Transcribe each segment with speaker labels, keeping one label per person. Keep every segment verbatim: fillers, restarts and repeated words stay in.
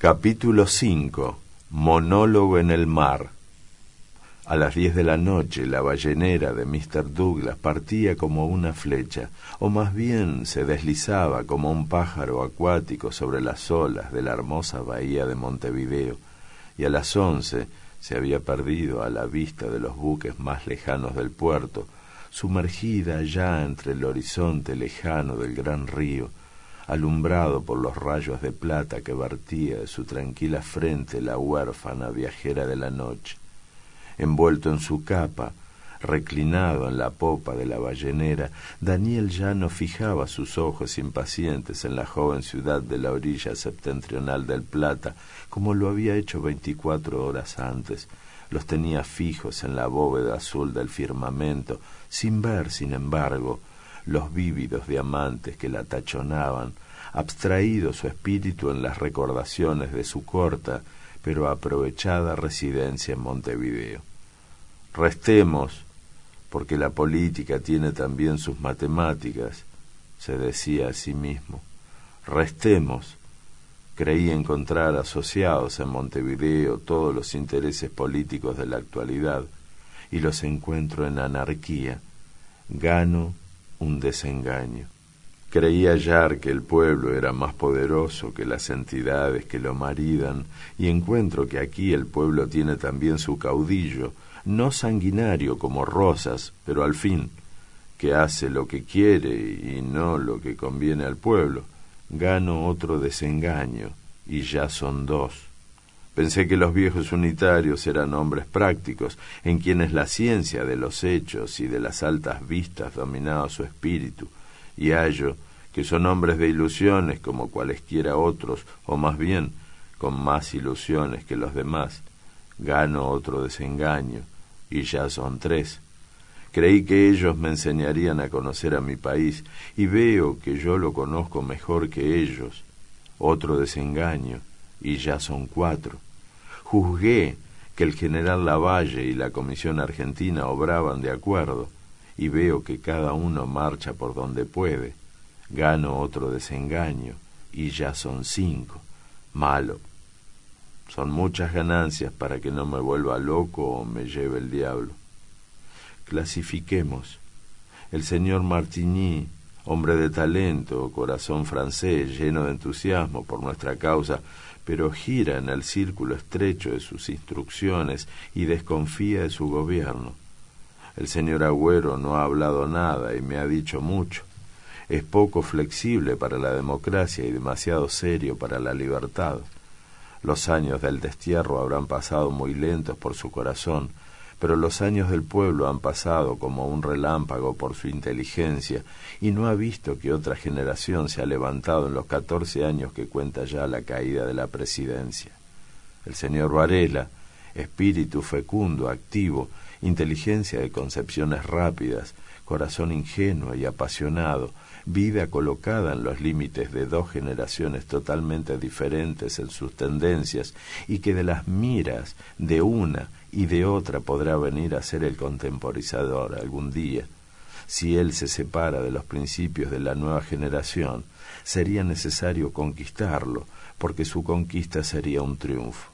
Speaker 1: Capítulo cinco. Monólogo en el mar. A las diez de la noche la ballenera de mister Douglas partía como una flecha, o más bien se deslizaba como un pájaro acuático sobre las olas de la hermosa bahía de Montevideo, y a las once se había perdido a la vista de los buques más lejanos del puerto, sumergida ya entre el horizonte lejano del gran río, alumbrado por los rayos de plata que vertía de su tranquila frente la huérfana viajera de la noche. Envuelto en su capa, reclinado en la popa de la ballenera, Daniel ya no fijaba sus ojos impacientes en la joven ciudad de la orilla septentrional del Plata, como lo había hecho veinticuatro horas antes. Los tenía fijos en la bóveda azul del firmamento, sin ver, sin embargo, los vívidos diamantes que la tachonaban, abstraído su espíritu en las recordaciones de su corta pero aprovechada residencia en Montevideo. Restemos, porque la política tiene también sus matemáticas, se decía a sí mismo. Restemos. Creí encontrar asociados en Montevideo todos los intereses políticos de la actualidad, y los encuentro en anarquía. Gano un desengaño. Creí hallar que el pueblo era más poderoso que las entidades que lo maridan, y encuentro que aquí el pueblo tiene también su caudillo, no sanguinario como Rosas, pero al fin, que hace lo que quiere y no lo que conviene al pueblo. Gano otro desengaño, y ya son dos. Pensé que los viejos unitarios eran hombres prácticos, en quienes la ciencia de los hechos y de las altas vistas dominaba su espíritu, y hallo que son hombres de ilusiones como cualesquiera otros, o más bien, con más ilusiones que los demás. Gano otro desengaño, y ya son tres. Creí que ellos me enseñarían a conocer a mi país, y veo que yo lo conozco mejor que ellos. Otro desengaño, y ya son cuatro. Juzgué que el general Lavalle y la Comisión Argentina obraban de acuerdo, y veo que cada uno marcha por donde puede. Gano otro desengaño, y ya son cinco. Malo. Son muchas ganancias para que no me vuelva loco o me lleve el diablo. Clasifiquemos. El señor Martigny, hombre de talento, corazón francés, lleno de entusiasmo por nuestra causa, pero gira en el círculo estrecho de sus instrucciones y desconfía de su gobierno. El señor Agüero no ha hablado nada y me ha dicho mucho. Es poco flexible para la democracia y demasiado serio para la libertad. Los años del destierro habrán pasado muy lentos por su corazón, pero los años del pueblo han pasado como un relámpago por su inteligencia, y no ha visto que otra generación se ha levantado en los catorce años que cuenta ya la caída de la presidencia. El señor Varela, espíritu fecundo, activo, inteligencia de concepciones rápidas, corazón ingenuo y apasionado, vida colocada en los límites de dos generaciones totalmente diferentes en sus tendencias, y que de las miras de una y de otra podrá venir a ser el contemporizador algún día. Si él se separa de los principios de la nueva generación, sería necesario conquistarlo, porque su conquista sería un triunfo.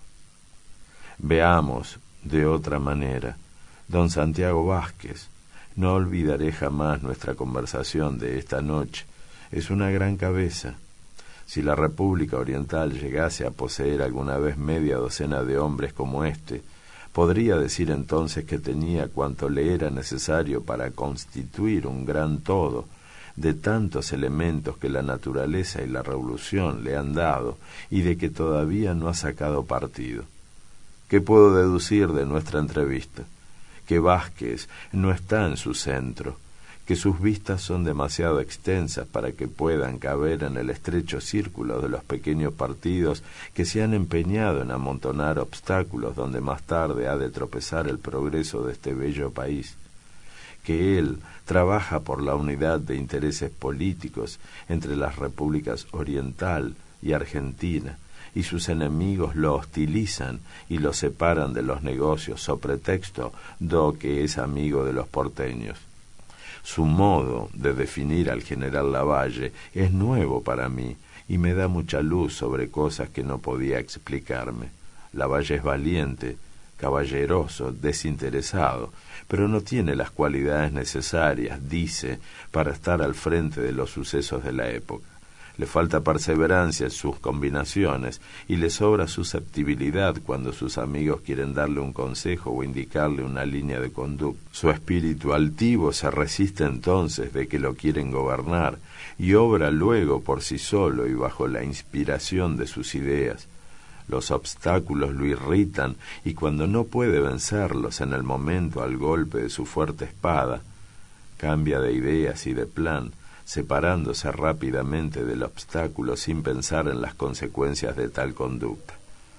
Speaker 1: Veamos de otra manera. Don Santiago Vázquez, no olvidaré jamás nuestra conversación de esta noche. Es una gran cabeza. Si la República Oriental llegase a poseer alguna vez media docena de hombres como éste, podría decir entonces que tenía cuanto le era necesario para constituir un gran todo, de tantos elementos que la naturaleza y la revolución le han dado, y de que todavía no ha sacado partido. ¿Qué puedo deducir de nuestra entrevista? Que Vázquez no está en su centro, que sus vistas son demasiado extensas para que puedan caber en el estrecho círculo de los pequeños partidos que se han empeñado en amontonar obstáculos donde más tarde ha de tropezar el progreso de este bello país, que él trabaja por la unidad de intereses políticos entre las repúblicas Oriental y Argentina, y sus enemigos lo hostilizan y lo separan de los negocios so pretexto do que es amigo de los porteños. Su modo de definir al general Lavalle es nuevo para mí, y me da mucha luz sobre cosas que no podía explicarme. Lavalle es valiente, caballeroso, desinteresado, pero no tiene las cualidades necesarias, dice, para estar al frente de los sucesos de la época. Le falta perseverancia en sus combinaciones y le sobra susceptibilidad cuando sus amigos quieren darle un consejo o indicarle una línea de conducta. Su espíritu altivo se resiste entonces de que lo quieren gobernar y obra luego por sí solo y bajo la inspiración de sus ideas. Los obstáculos lo irritan y cuando no puede vencerlos en el momento al golpe de su fuerte espada, cambia de ideas y de plan, separándose rápidamente del obstáculo sin pensar en las consecuencias de tal conducta.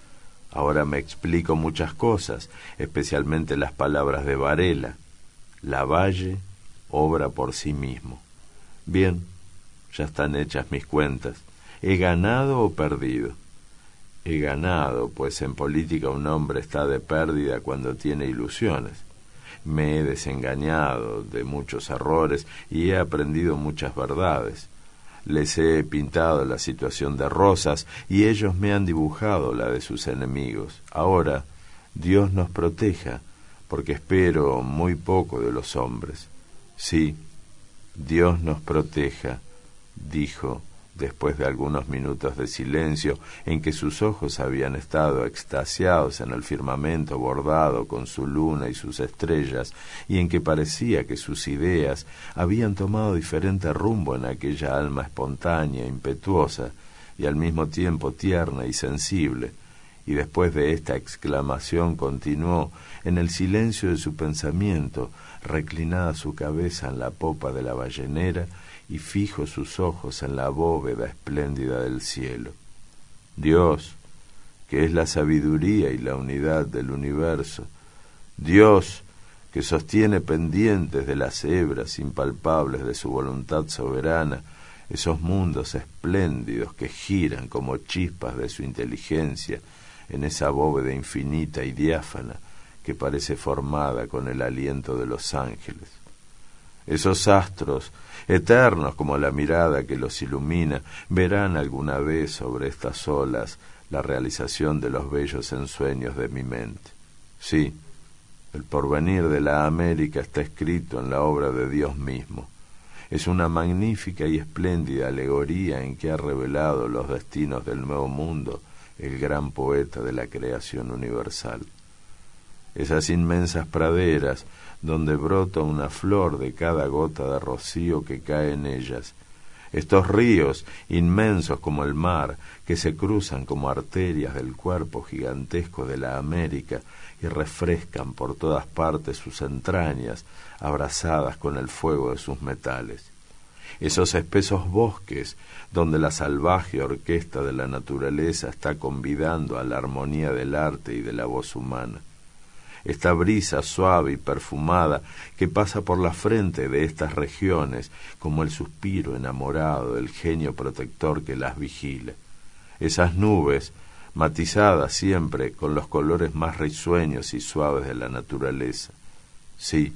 Speaker 1: Ahora me explico muchas cosas, especialmente las palabras de Varela. Lavalle obra por sí mismo. Bien, ya están hechas mis cuentas. ¿He ganado o perdido? He ganado, pues en política un hombre está de pérdida cuando tiene ilusiones. Me he desengañado de muchos errores y he aprendido muchas verdades. Les he pintado la situación de rosas y ellos me han dibujado la de sus enemigos. Ahora, Dios nos proteja, porque espero muy poco de los hombres. Sí, Dios nos proteja, dijo, después de algunos minutos de silencio en que sus ojos habían estado extasiados en el firmamento bordado con su luna y sus estrellas, y en que parecía que sus ideas habían tomado diferente rumbo en aquella alma espontánea, impetuosa, y al mismo tiempo tierna y sensible, y después de esta exclamación continuó, en el silencio de su pensamiento, reclinada su cabeza en la popa de la ballenera, y fijo sus ojos en la bóveda espléndida del cielo. Dios, que es la sabiduría y la unidad del universo, Dios, que sostiene pendientes de las hebras impalpables de su voluntad soberana, esos mundos espléndidos que giran como chispas de su inteligencia en esa bóveda infinita y diáfana que parece formada con el aliento de los ángeles. Esos astros, eternos como la mirada que los ilumina, verán alguna vez sobre estas olas la realización de los bellos ensueños de mi mente. Sí, el porvenir de la América está escrito en la obra de Dios mismo. Es una magnífica y espléndida alegoría en que ha revelado los destinos del nuevo mundo el gran poeta de la creación universal. Esas inmensas praderas donde brota una flor de cada gota de rocío que cae en ellas, estos ríos inmensos como el mar que se cruzan como arterias del cuerpo gigantesco de la América y refrescan por todas partes sus entrañas abrasadas con el fuego de sus metales, esos espesos bosques donde la salvaje orquesta de la naturaleza está convidando a la armonía del arte y de la voz humana, esta brisa suave y perfumada que pasa por la frente de estas regiones como el suspiro enamorado del genio protector que las vigila, esas nubes matizadas siempre con los colores más risueños y suaves de la naturaleza. Sí,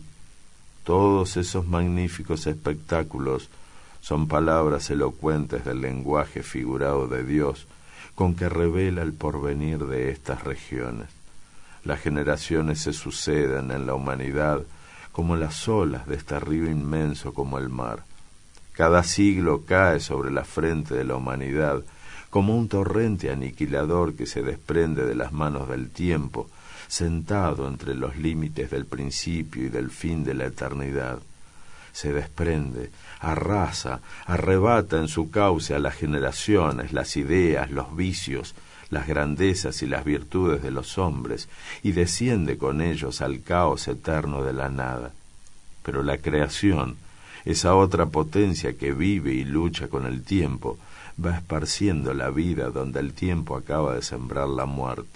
Speaker 1: todos esos magníficos espectáculos son palabras elocuentes del lenguaje figurado de Dios con que revela el porvenir de estas regiones. Las generaciones se suceden en la humanidad como las olas de este río inmenso como el mar. Cada siglo cae sobre la frente de la humanidad como un torrente aniquilador que se desprende de las manos del tiempo, sentado entre los límites del principio y del fin de la eternidad. Se desprende, arrasa, arrebata en su cauce a las generaciones, las ideas, los vicios, las grandezas y las virtudes de los hombres, y desciende con ellos al caos eterno de la nada. Pero la creación, esa otra potencia que vive y lucha con el tiempo, va esparciendo la vida donde el tiempo acaba de sembrar la muerte.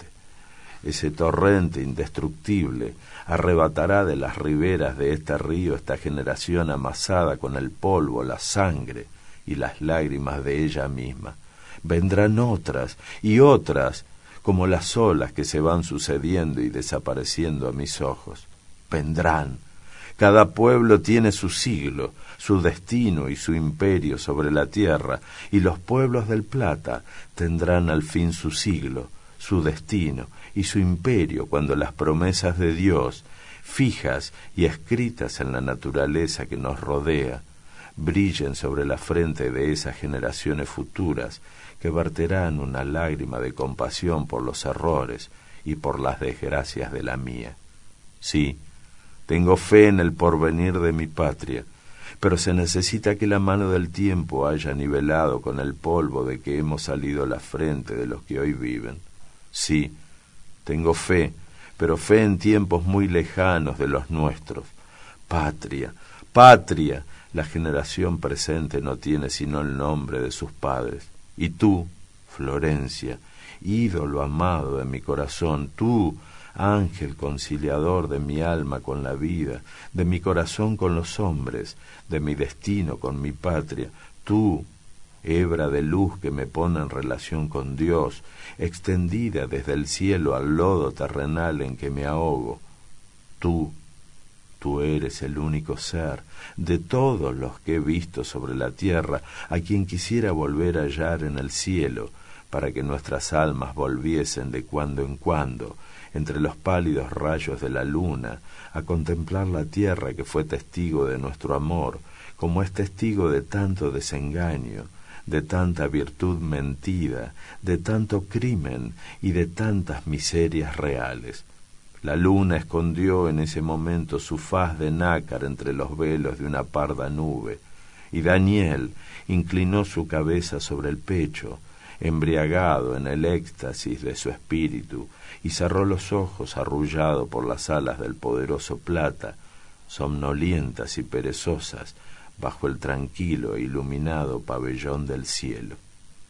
Speaker 1: Ese torrente indestructible arrebatará de las riberas de este río esta generación amasada con el polvo, la sangre y las lágrimas de ella misma. Vendrán otras y otras, como las olas que se van sucediendo y desapareciendo a mis ojos. Vendrán, Cada pueblo tiene su siglo, su destino y su imperio sobre la tierra, y los pueblos del plata tendrán al fin su siglo, su destino y su imperio cuando las promesas de Dios, fijas y escritas en la naturaleza que nos rodea, brillen sobre la frente de esas generaciones futuras que verterán una lágrima de compasión por los errores y por las desgracias de la mía. Sí, tengo fe en el porvenir de mi patria, pero se necesita que la mano del tiempo haya nivelado con el polvo de que hemos salido la frente de los que hoy viven. Sí, tengo fe, pero fe en tiempos muy lejanos de los nuestros. Patria, patria, la generación presente no tiene sino el nombre de sus padres. Y tú, Florencia, ídolo amado de mi corazón, tú, ángel conciliador de mi alma con la vida, de mi corazón con los hombres, de mi destino con mi patria, tú, hebra de luz que me pone en relación con Dios, extendida desde el cielo al lodo terrenal en que me ahogo, tú, tú eres el único ser de todos los que he visto sobre la tierra, a quien quisiera volver a hallar en el cielo, para que nuestras almas volviesen de cuando en cuando, entre los pálidos rayos de la luna, a contemplar la tierra que fue testigo de nuestro amor, como es testigo de tanto desengaño, de tanta virtud mentida, de tanto crimen y de tantas miserias reales. La luna escondió en ese momento su faz de nácar entre los velos de una parda nube, y Daniel inclinó su cabeza sobre el pecho, embriagado en el éxtasis de su espíritu, y cerró los ojos arrullado por las alas del poderoso plata, somnolientas y perezosas, bajo el tranquilo e iluminado pabellón del cielo.